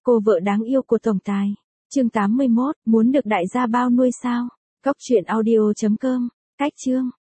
Cô vợ đáng yêu của tổng tài. Chương 81, muốn được đại gia bao nuôi sao? Cóc truyện audio.com. Cách chương.